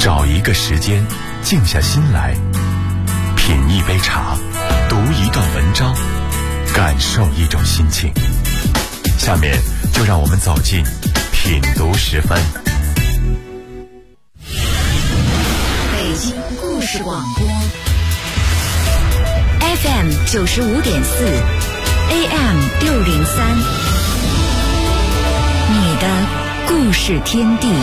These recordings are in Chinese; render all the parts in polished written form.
找一个时间，静下心来，品一杯茶，读一段文章，感受一种心情。下面就让我们走进品读10分。 北京故事广播 FM 95.4 AM 603，你的故事天地。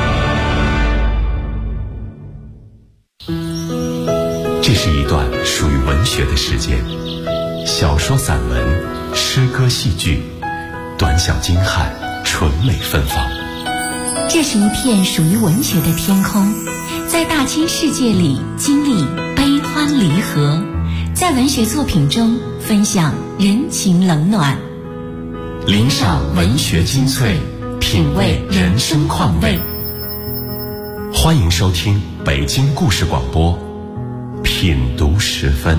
这是一段属于文学的时间，小说、散文、诗歌、戏剧，短小精悍，纯美芬芳。 这是一片属于文学的天空，在大千世界里经历悲欢离合，在文学作品中分享人情冷暖， 聆赏文学精粹，品味人生况味。欢迎收听北京故事广播品读10分。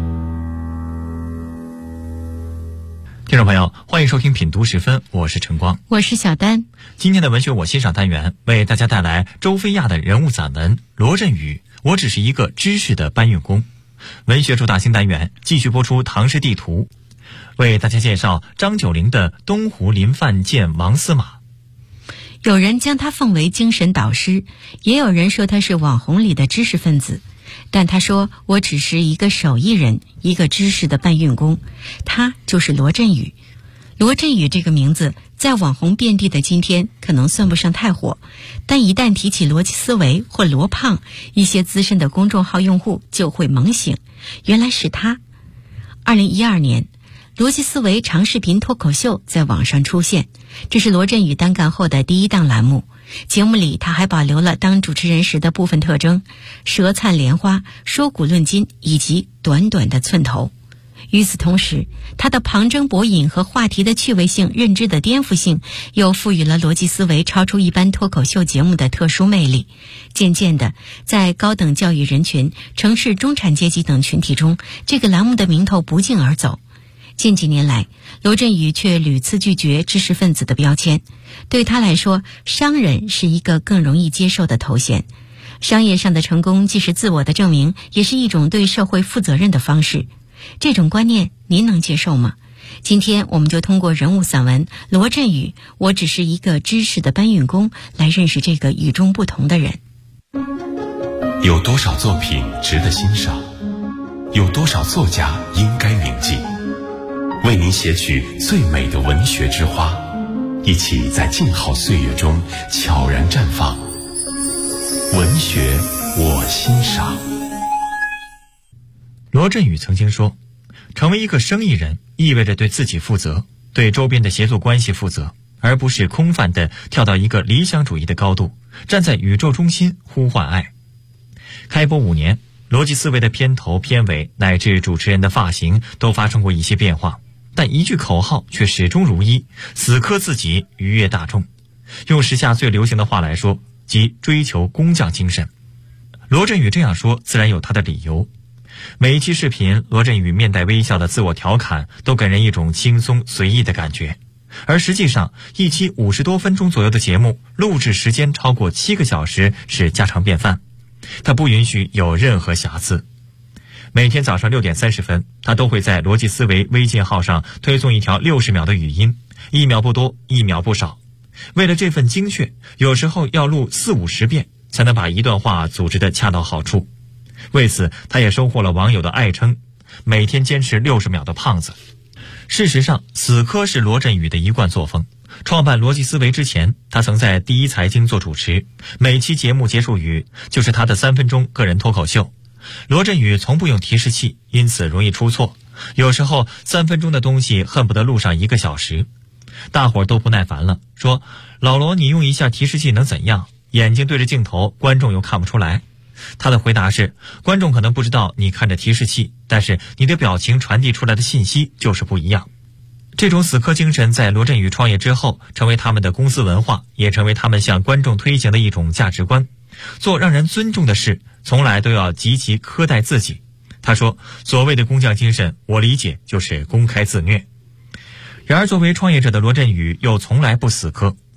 听众朋友，欢迎收听品读10分，我是晨光， 我是小丹。 今天的文学我欣赏单元为大家带来周飞亚的人物散文罗振宇，我只是一个知识的搬运工。文学主打新单元继续播出唐诗地图，为大家介绍张九龄的东湖林范见王司马。 有人将他奉为精神导师，也有人说他是网红里的知识分子，但他说我只是一个手艺人，一个知识的搬运工。他就是罗振宇。罗振宇这个名字在网红遍地的今天可能算不上太火，但一旦提起逻辑思维或罗胖，一些资深的公众号用户就会猛醒，原来是他。2012年逻辑思维长视频脱口秀在网上出现，这是罗振宇单干后的第一档栏目。节目里他还保留了当主持人时的部分特征，舌灿莲花，说古论今，以及短短的寸头。与此同时，他的旁征博引和话题的趣味性、认知的颠覆性，又赋予了逻辑思维超出一般脱口秀节目的特殊魅力。渐渐的，在高等教育人群、城市中产阶级等群体中，这个栏目的名头不胫而走。近几年来，罗振宇却屡次拒绝知识分子的标签。对他来说，商人是一个更容易接受的头衔。商业上的成功既是自我的证明，也是一种对社会负责任的方式。这种观念您能接受吗？今天我们就通过人物散文罗振宇，我只是一个知识的搬运工，来认识这个与众不同的人。 有多少作品值得欣赏？有多少作家应该铭记？为您写取最美的文学之花，一起在静好岁月中悄然绽放。文学我欣赏。 罗振宇曾经说，成为一个生意人意味着对自己负责，对周边的协作关系负责，而不是空泛地跳到一个理想主义的高度，站在宇宙中心呼唤爱。开播5年，逻辑思维的片头、片尾乃至主持人的发型都发生过一些变化，但一句口号却始终如一：死磕自己，愉悦大众。用时下最流行的话来说，即追求工匠精神。罗振宇这样说自然有他的理由。每一期视频，罗振宇面带微笑的自我调侃都给人一种轻松随意的感觉，而实际上一期50多分钟左右的节目，录制时间超过7个小时是家常便饭，他不允许有任何瑕疵。每天早上6点30分，他都会在逻辑思维微信号上推送一条60秒的语音，1秒不多，1秒不少。为了这份精确，有时候要录40-50遍才能把一段话组织得恰到好处。为此，他也收获了网友的爱称，每天坚持60秒的胖子。事实上，死磕是罗振宇的一贯作风。创办逻辑思维之前，他曾在第一财经做主持，每期节目结束语就是他的3分钟个人脱口秀。罗振宇从不用提示器，因此容易出错，有时候3分钟的东西恨不得录上1个小时。大伙儿都不耐烦了，说老罗你用一下提示器能怎样？眼睛对着镜头，观众又看不出来。他的回答是，观众可能不知道你看着提示器，但是你的表情传递出来的信息就是不一样。这种死磕精神在罗振宇创业之后成为他们的公司文化，也成为他们向观众推行的一种价值观。做让人尊重的事，从来都要极其苛待自己。他说，所谓的工匠精神，我理解就是公开自虐。然而作为创业者的罗振宇又从来不死磕，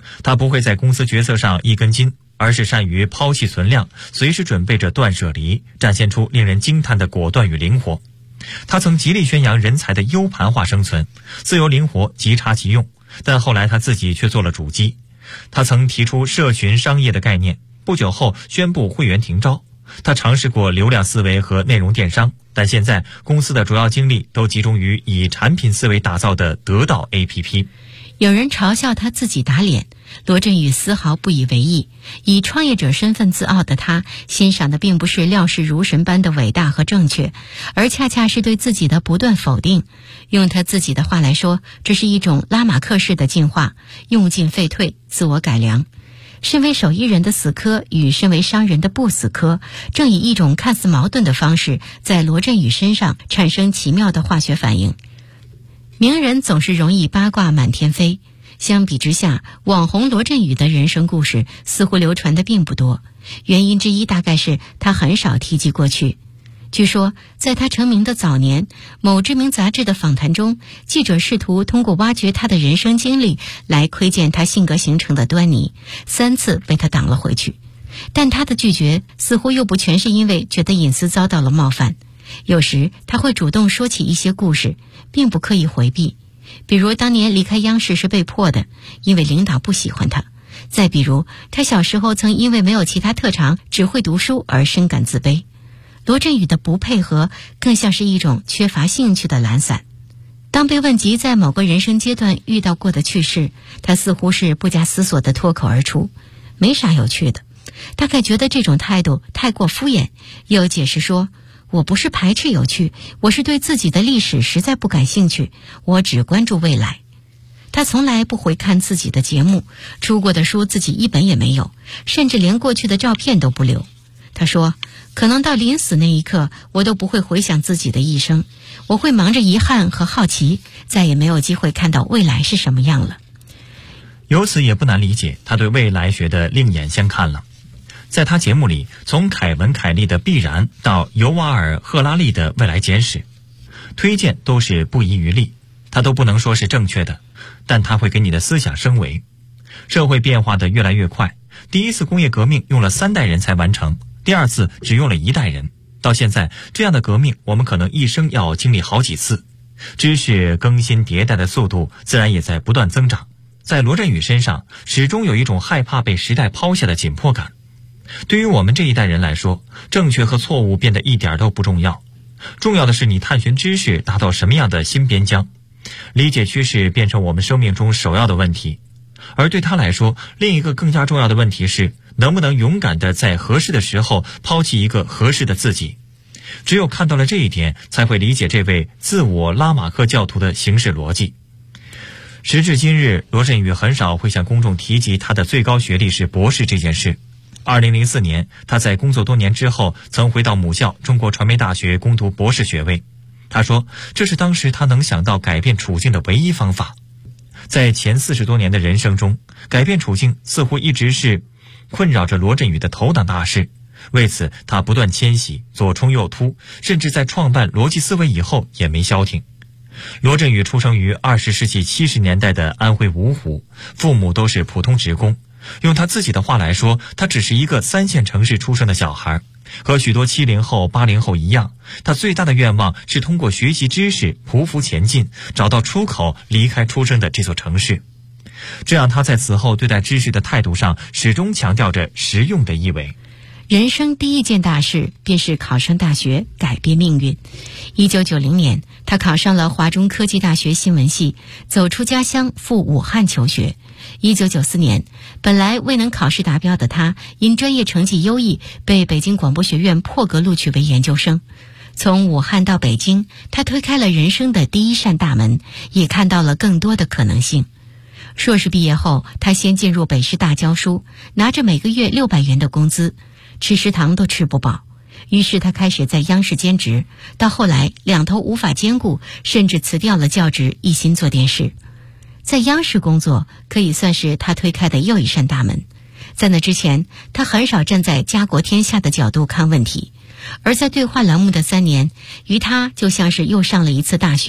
他不会在公司决策上一根筋，而是善于抛弃存量，随时准备着断舍离，展现出令人惊叹的果断与灵活。他曾极力宣扬人才的 U 盘化生存，自由灵活，即插即用，但后来他自己却做了主机。他曾提出社群商业的概念，不久后宣布会员停招。他尝试过流量思维和内容电商，但现在公司的主要精力都集中于以产品思维打造的得到 APP。 有人嘲笑他自己打脸，罗振宇丝毫不以为意。以创业者身份自傲的他，欣赏的并不是料事如神般的伟大和正确，而恰恰是对自己的不断否定。用他自己的话来说，这是一种拉马克式的进化，用进废退，自我改良。身为手艺人的死磕与身为商人的不死磕，正以一种看似矛盾的方式在罗振宇身上产生奇妙的化学反应。名人总是容易八卦满天飞，相比之下，网红罗振宇的人生故事似乎流传的并不多，原因之一大概是他很少提及过去。据说在他成名的早年，某知名杂志的访谈中，记者试图通过挖掘他的人生经历来窥见他性格形成的端倪，3次被他挡了回去。但他的拒绝似乎又不全是因为觉得隐私遭到了冒犯，有时他会主动说起一些故事，并不刻意回避。比如当年离开央视是被迫的，因为领导不喜欢他。再比如他小时候曾因为没有其他特长，只会读书而深感自卑。罗振宇的不配合更像是一种缺乏兴趣的懒散。当被问及在某个人生阶段遇到过的趣事，他似乎是不加思索地脱口而出，没啥有趣的。大概觉得这种态度太过敷衍，又解释说，我不是排斥有趣，我是对自己的历史实在不感兴趣，我只关注未来。他从来不回看自己的节目，出过的书自己一本也没有，甚至连过去的照片都不留。他说，可能到临死那一刻，我都不会回想自己的一生，我会忙着遗憾和好奇，再也没有机会看到未来是什么样了。 由此也不难理解他对未来学的另眼相看了。在他节目里，从凯文·凯利的必然到尤瓦尔·赫拉利的未来简史，推荐都是不遗余力，他都不能说是正确的，但他会给你的思想升维。社会变化的越来越快，第一次工业革命用了3代人才完成，第2次只用了1代人。到现在，这样的革命我们可能一生要经历好几次。知识更新迭代的速度自然也在不断增长。在罗振宇身上，始终有一种害怕被时代抛下的紧迫感。对于我们这一代人来说，正确和错误变得一点都不重要，重要的是你探寻知识达到什么样的新边疆，理解趋势变成我们生命中首要的问题。而对他来说，另一个更加重要的问题是，能不能勇敢地在合适的时候抛弃一个合适的自己。只有看到了这一点，才会理解这位自我拉马克教徒的行事逻辑。时至今日，罗振宇很少会向公众提及他的最高学历是博士这件事。2004年，他在工作多年之后，曾回到母校中国传媒大学攻读博士学位。他说，这是当时他能想到改变处境的唯一方法。在前40多年的人生中，改变处境似乎一直是困扰着罗振宇的头档大事。为此，他不断迁徙，左冲右突，甚至在创办逻辑思维以后也没消停。罗振宇出生于20世纪70年代的安徽芜湖，父母都是普通职工。用他自己的话来说，他只是一个3线城市出生的小孩。和许多70后、80后一样，他最大的愿望是通过学习知识匍匐前进，找到出口，离开出生的这座城市。这样他在此后对待知识的态度上，始终强调着实用的意味。 人生第一件大事便是考上大学，改变命运。1990年，他考上了华中科技大学新闻系，走出家乡赴武汉求学。1994年，本来未能考试达标的他，因专业成绩优异，被北京广播学院破格录取为研究生。从武汉到北京，他推开了人生的第一扇大门，也看到了更多的可能性。硕士毕业后，他先进入北师大教书，拿着每个月600元的工资，吃食堂都吃不饱。于是他开始在央视兼职，到后来2头无法兼顾，甚至辞掉了教职，一心做电视。在央视工作可以算是他推开的又一扇大门。在那之前，他很少站在家国天下的角度看问题，而在对话栏目的3年，于他就像是又上了一次大学，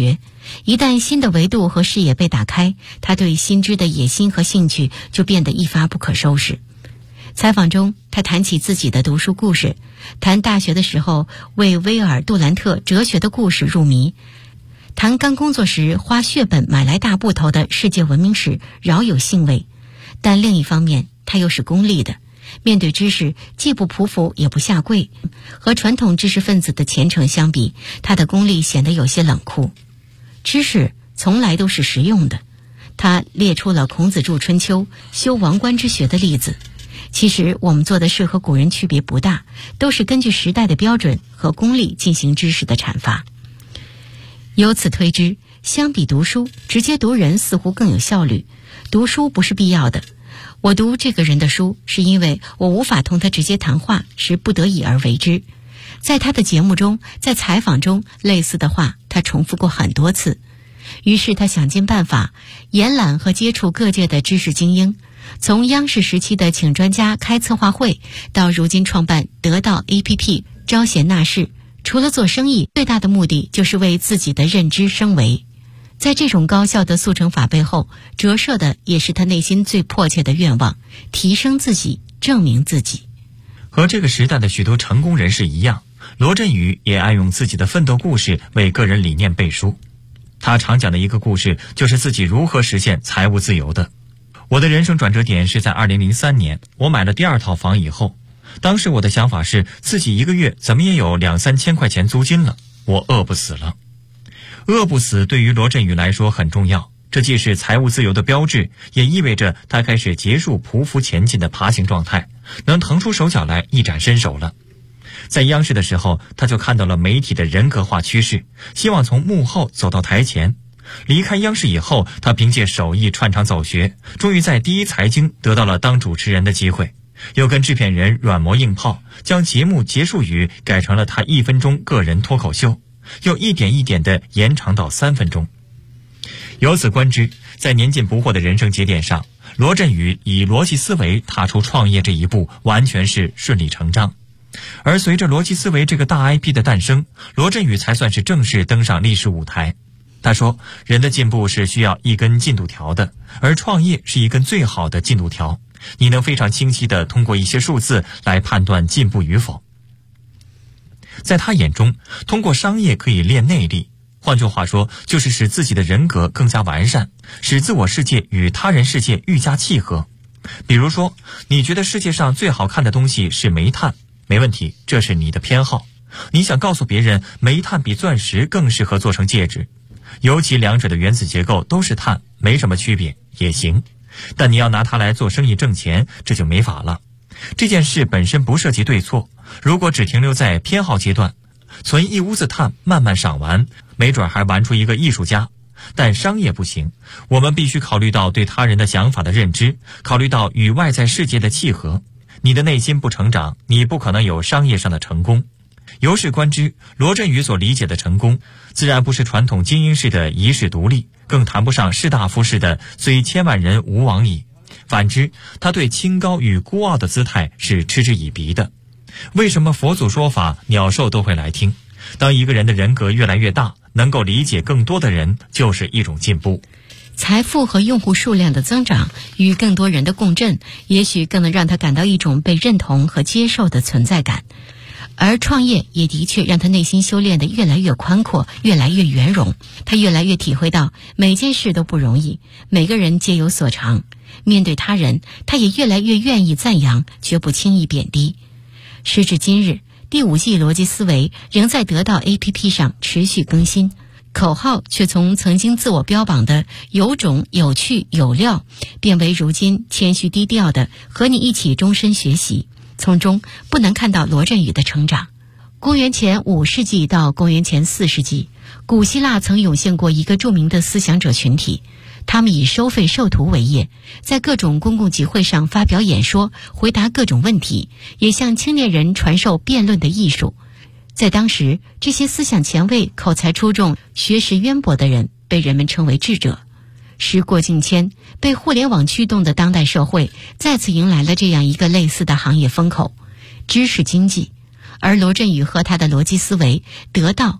一旦新的维度和视野被打开，他对新知的野心和兴趣就变得一发不可收拾。采访中，他谈起自己的读书故事，谈大学的时候为威尔杜兰特哲学的故事入迷，谈刚工作时花血本买来大部头的世界文明史，饶有兴味。但另一方面，他又是功利的，面对知识既不匍匐也不下跪，和传统知识分子的虔诚相比，他的功利显得有些冷酷。知识从来都是实用的，他列出了孔子著春秋、修王冠之学的例子。其实我们做的事和古人区别不大，都是根据时代的标准和功利进行知识的阐发。由此推知，相比读书，直接读人似乎更有效率。读书不是必要的，我读这个人的书，是因为我无法同他直接谈话，是不得已而为之。在他的节目中，在采访中，类似的话他重复过很多次。于是他想尽办法延揽和接触各界的知识精英，从央视时期的请专家开策划会，到如今创办得到 APP 招贤纳士，除了做生意，最大的目的就是为自己的认知升维。在这种高效的速成法背后，折射的也是他内心最迫切的愿望，提升自己，证明自己。 和这个时代的许多成功人士一样，罗振宇也爱用自己的奋斗故事为个人理念背书。他常讲的一个故事就是自己如何实现财务自由的。我的人生转折点是在2003年，我买了第2套房以后，当时我的想法是自己一个月怎么也有2-3千块钱租金了，我饿不死了。饿不死对于罗振宇来说很重要，这既是财务自由的标志，也意味着他开始结束匍匐前进的爬行状态，能腾出手脚来一展身手了。在央视的时候，他就看到了媒体的人格化趋势，希望从幕后走到台前。离开央视以后，他凭借手艺串场走学，终于在第一财经得到了当主持人的机会，又跟制片人软磨硬泡，将节目结束语改成了他1分钟个人脱口秀，又一点一点地延长到3分钟。由此观之，在年近不惑的人生节点上，罗振宇以逻辑思维踏出创业这一步，完全是顺理成章。而随着逻辑思维这个大 IP 的诞生，罗振宇才算是正式登上历史舞台。他说，人的进步是需要一根进度条的，而创业是一根最好的进度条，你能非常清晰地通过一些数字来判断进步与否。在他眼中，通过商业可以练内力，换句话说，就是使自己的人格更加完善，使自我世界与他人世界愈加契合。比如说，你觉得世界上最好看的东西是煤炭，没问题，这是你的偏好。你想告诉别人，煤炭比钻石更适合做成戒指，尤其两者的原子结构都是碳，没什么区别也行。但你要拿它来做生意挣钱，这就没法了。这件事本身不涉及对错，如果只停留在偏好阶段，存一屋子碳慢慢赏玩，没准还玩出一个艺术家。但商业不行，我们必须考虑到对他人的想法的认知，考虑到与外在世界的契合。你的内心不成长，你不可能有商业上的成功。由是观之，罗振宇所理解的成功，自然不是传统精英式的一世独立，更谈不上士大夫式的虽千万人吾往矣。反之，他对清高与孤傲的姿态是嗤之以鼻的。为什么佛祖说法鸟兽都会来听？当一个人的人格越来越大，能够理解更多的人，就是一种进步。 财富和用户数量的增长与更多人的共振，也许更能让他感到一种被认同和接受的存在感。而创业也的确让他内心修炼得越来越宽阔，越来越圆融。他越来越体会到每件事都不容易，每个人皆有所长。面对他人，他也越来越愿意赞扬，绝不轻易贬低。时至今日，第5季逻辑思维仍在得到 APP 上持续更新，口号却从曾经自我标榜的有种有趣有料，变为如今谦虚低调的和你一起终身学习。从中不难看到罗振宇的成长。公元前5世纪到公元前4世纪，古希腊曾涌现过一个著名的思想者群体，他们以收费授徒为业，在各种公共集会上发表演说，回答各种问题，也向青年人传授辩论的艺术。在当时，这些思想前卫、口才出众、学识渊博的人被人们称为智者。时过境迁，被互联网驱动的当代社会再次迎来了这样一个类似的行业风口——知识经济。而罗振宇和他的逻辑思维得到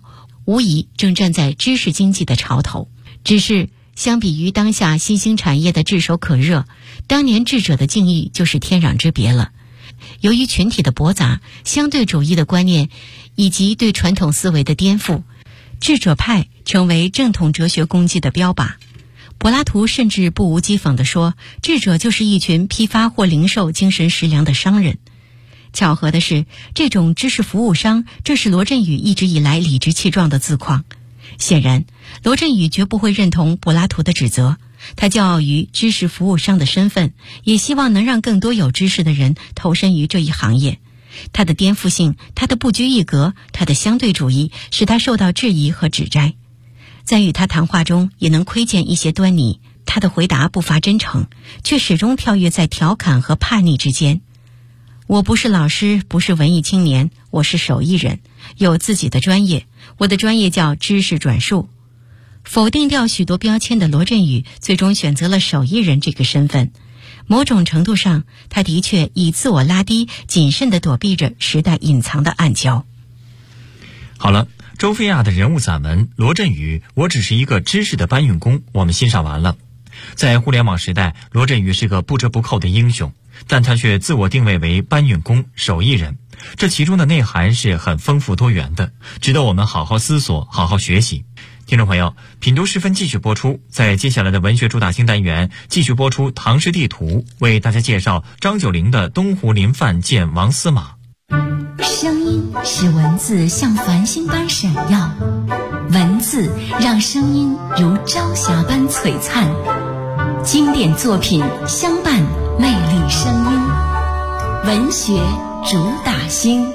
无疑正站在知识经济的潮头。只是相比于当下新兴产业的炙手可热，当年智者的境遇就是天壤之别了。由于群体的驳杂、相对主义的观念以及对传统思维的颠覆，智者派成为正统哲学功绩的标靶。柏拉图甚至不无讥讽地说，智者就是一群批发或零售精神食粮的商人。巧合的是，这种知识服务商正是罗振宇一直以来理直气壮的自况。显然，罗振宇绝不会认同柏拉图的指责，他骄傲于知识服务商的身份，也希望能让更多有知识的人投身于这一行业。他的颠覆性，他的不拘一格，他的相对主义，使他受到质疑和指摘。在与他谈话中也能窥见一些端倪，他的回答不乏真诚，却始终跳跃在调侃和叛逆之间。我不是老师，不是文艺青年，我是手艺人，有自己的专业，我的专业叫知识转述。否定掉许多标签的罗振宇最终选择了手艺人这个身份。某种程度上，他的确以自我拉低，谨慎地躲避着时代隐藏的暗礁。 好了，周菲亚的人物散文《罗振宇，我只是一个知识的搬运工》我们欣赏完了。在互联网时代，罗振宇是个不折不扣的英雄，但他却自我定位为搬运工、手艺人，这其中的内涵是很丰富多元的，值得我们好好思索，好好学习。听众朋友，品读时分继续播出，在接下来的文学主打新单元继续播出唐诗地图，为大家介绍张九龄的《东湖林范见王司马》。 声音使文字像繁星般闪耀，文字让声音如朝霞般璀璨，经典作品相伴魅力声音，文学主打星。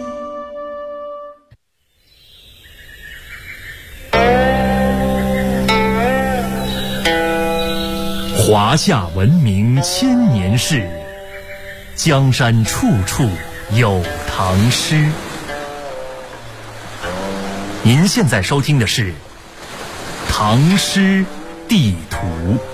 华夏文明千年事，江山处处有唐诗。您现在收听的是《唐诗地图》。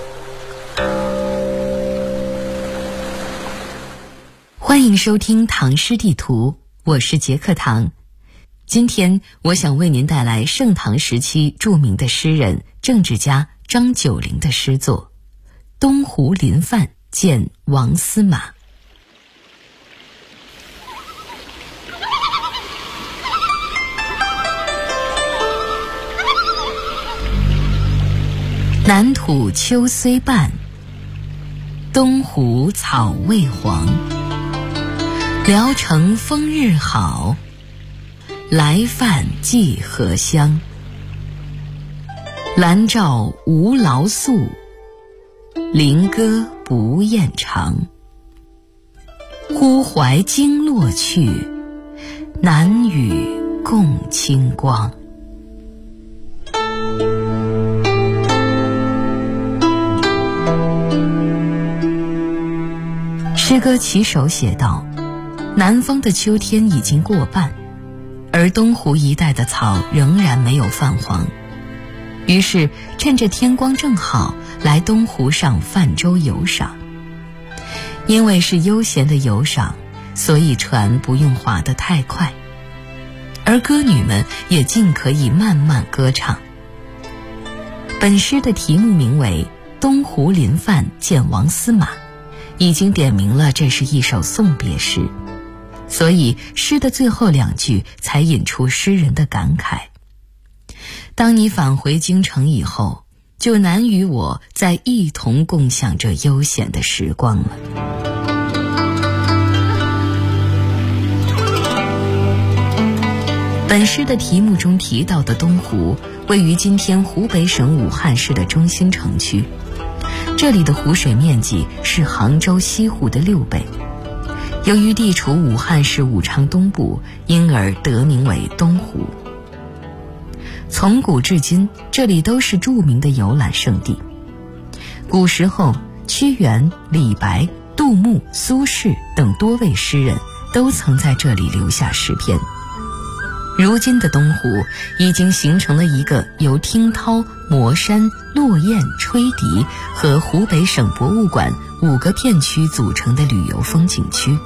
欢迎收听《唐诗地图》，我是杰克唐。今天我想为您带来盛唐时期著名的诗人、政治家张九龄的诗作《东湖林范见王司马》。南土秋虽半，东湖草未黄。聊城风日好，来饭寄荷香。兰照无劳素，林歌不厌长。忽怀经络去，南与共清光。诗歌起首写道，南方的秋天已经过半，而东湖一带的草仍然没有泛黄。于是趁着天光正好，来东湖上泛舟游赏。因为是悠闲的游赏，所以船不用划得太快，而歌女们也尽可以慢慢歌唱。本诗的题目名为《东湖林范见王司马》，已经点明了这是一首送别诗，所以诗的最后两句才引出诗人的感慨：当你返回京城以后，就难与我再一同共享这悠闲的时光了。本诗的题目中提到的东湖，位于今天湖北省武汉市的中心城区，这里的湖水面积是杭州西湖的6倍。由于地处武汉市武昌东部，因而得名为东湖。从古至今，这里都是著名的游览胜地。古时候，屈原、李白、杜牧、苏轼等多位诗人都曾在这里留下诗篇。如今的东湖已经形成了一个由听涛、磨山、落雁、吹笛和湖北省博物馆5个片区组成的旅游风景区。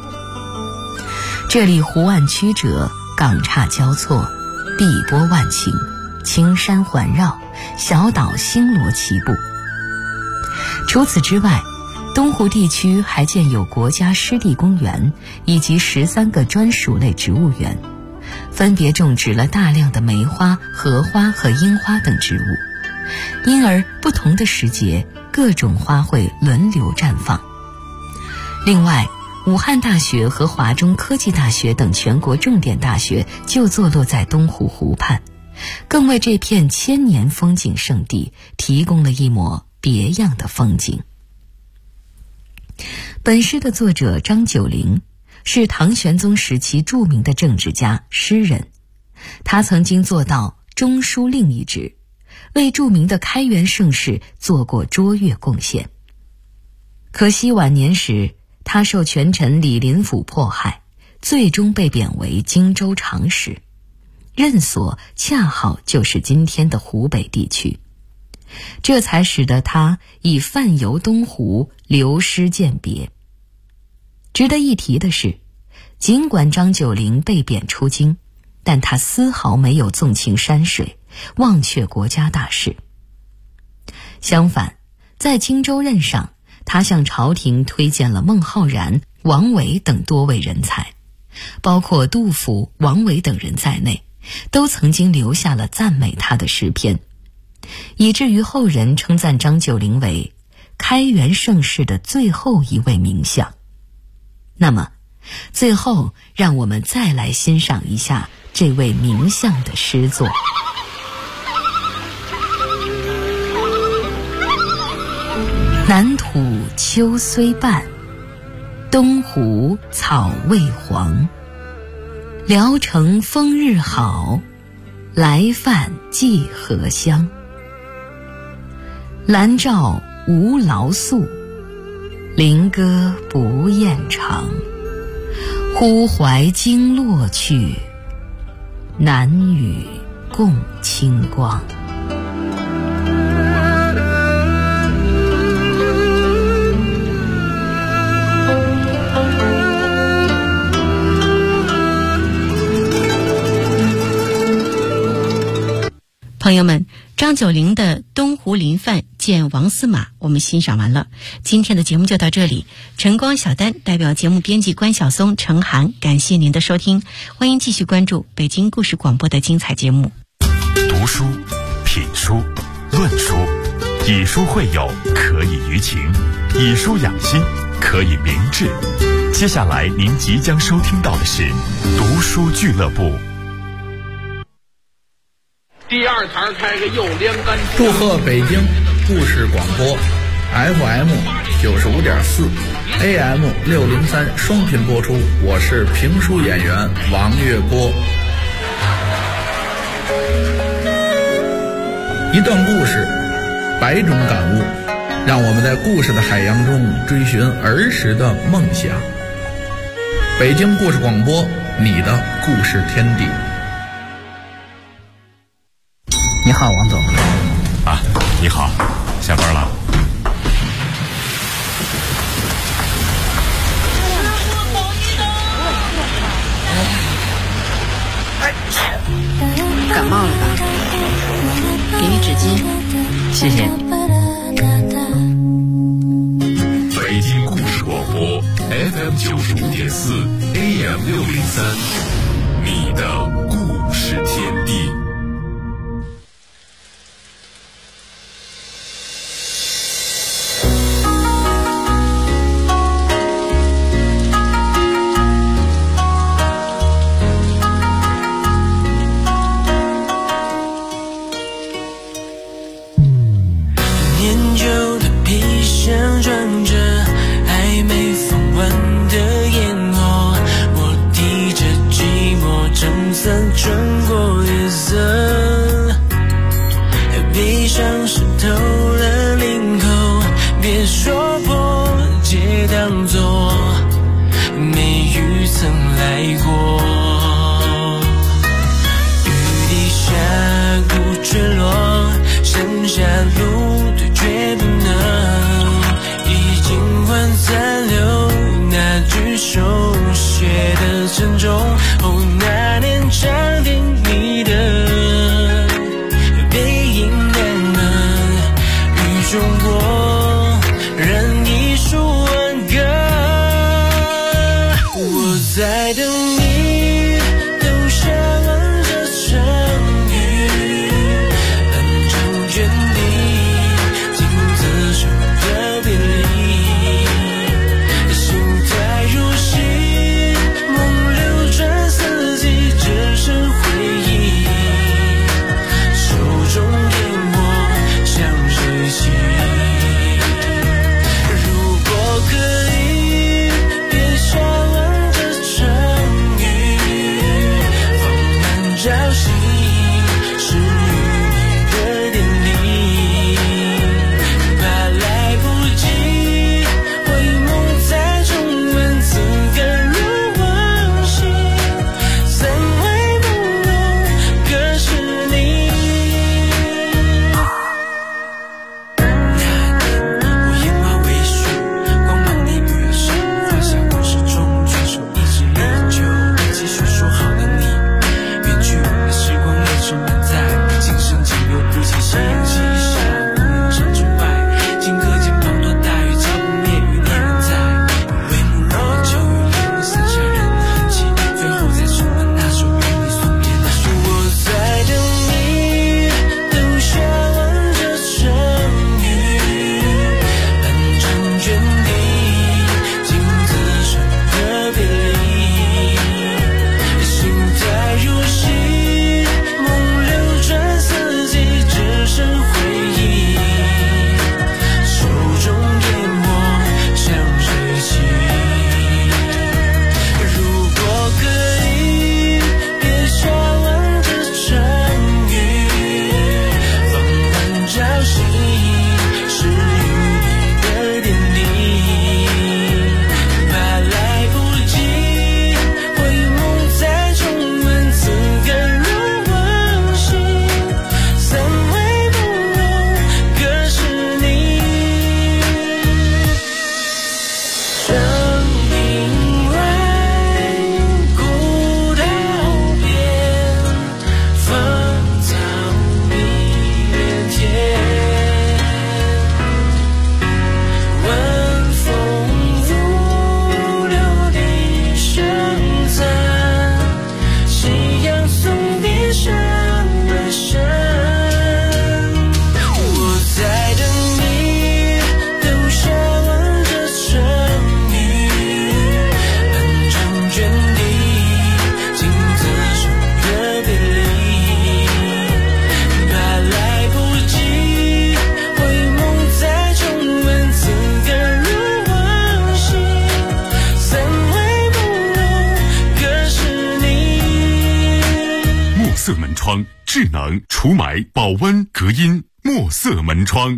这里湖岸曲折，港岔交错，碧波万顷， 青山环绕，小岛星罗棋布。除此之外，东湖地区还建有国家湿地公园以及13个专属类植物园，分别种植了大量的梅花、荷花和樱花等植物，因而不同的时节，各种花卉轮流绽放。另外，武汉大学和华中科技大学等全国重点大学就坐落在东湖湖畔，更为这片千年风景胜地提供了一抹别样的风景。本诗的作者张九龄是唐玄宗时期著名的政治家、诗人，他曾经做到中书令一职，为著名的开元盛世做过卓越贡献。可惜晚年时，他受权臣李林甫迫害，最终被贬为荆州长史，任所恰好就是今天的湖北地区，这才使得他以泛游东湖流失饯别。值得一提的是，尽管张九龄被贬出京，但他丝毫没有纵情山水，忘却国家大事。相反，在荆州任上，他向朝廷推荐了孟浩然、王维等多位人才，包括杜甫、王维等人在内，都曾经留下了赞美他的诗篇，以至于后人称赞张九龄为开元盛世的最后一位名相。那么，最后让我们再来欣赏一下这位名相的诗作。南土秋虽半，东湖草未黄。聊城风日好，来饭寄荷香。兰照无劳宿，菱歌不厌长。忽怀经络去，难与共清光。 朋友们，张九龄的《东湖临饭见王司马》我们欣赏完了，今天的节目就到这里。晨光小丹代表节目编辑关晓松、程涵，感谢您的收听，欢迎继续关注北京故事广播的精彩节目。 读书、品书、论书，以书会友，可以娱情；以书养心，可以明志。接下来您即将收听到的是读书俱乐部。 第二台开个右连杆。 祝贺北京故事广播 FM 95.4 AM 603双频播出，我是评书演员王月波。一段故事，百种感悟，让我们在故事的海洋中追寻儿时的梦想。北京故事广播，你的故事天地。你好，王总。 啊，你好，下班了。 感冒了吧？给你纸巾，谢谢你。 北京故事广播 FM 95.4 AM 603，你的故事天地。 色门窗，智能除霾、保温、隔音，墨色门窗。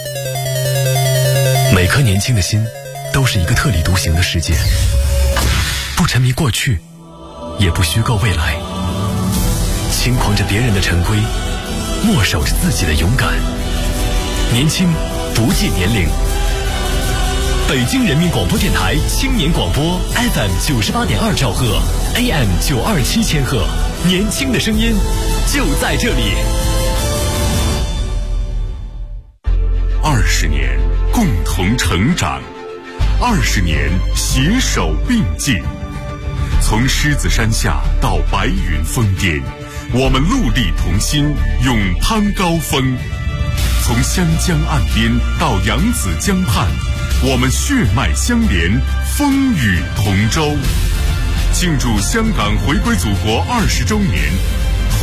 每颗年轻的心都是一个特立独行的世界，不沉迷过去，也不虚构未来，轻狂着别人的陈规，默守着自己的勇敢。年轻不计年龄。北京人民广播电台青年广播 FM 98.2兆赫 AM 927千赫，年轻的声音就在这里。 20年共同成长，20年携手并进。从狮子山下到白云峰巅，我们陆地同心，勇攀高峰。从湘江岸边到扬子江畔，我们血脉相连，风雨同舟。庆祝香港回归祖国20周年，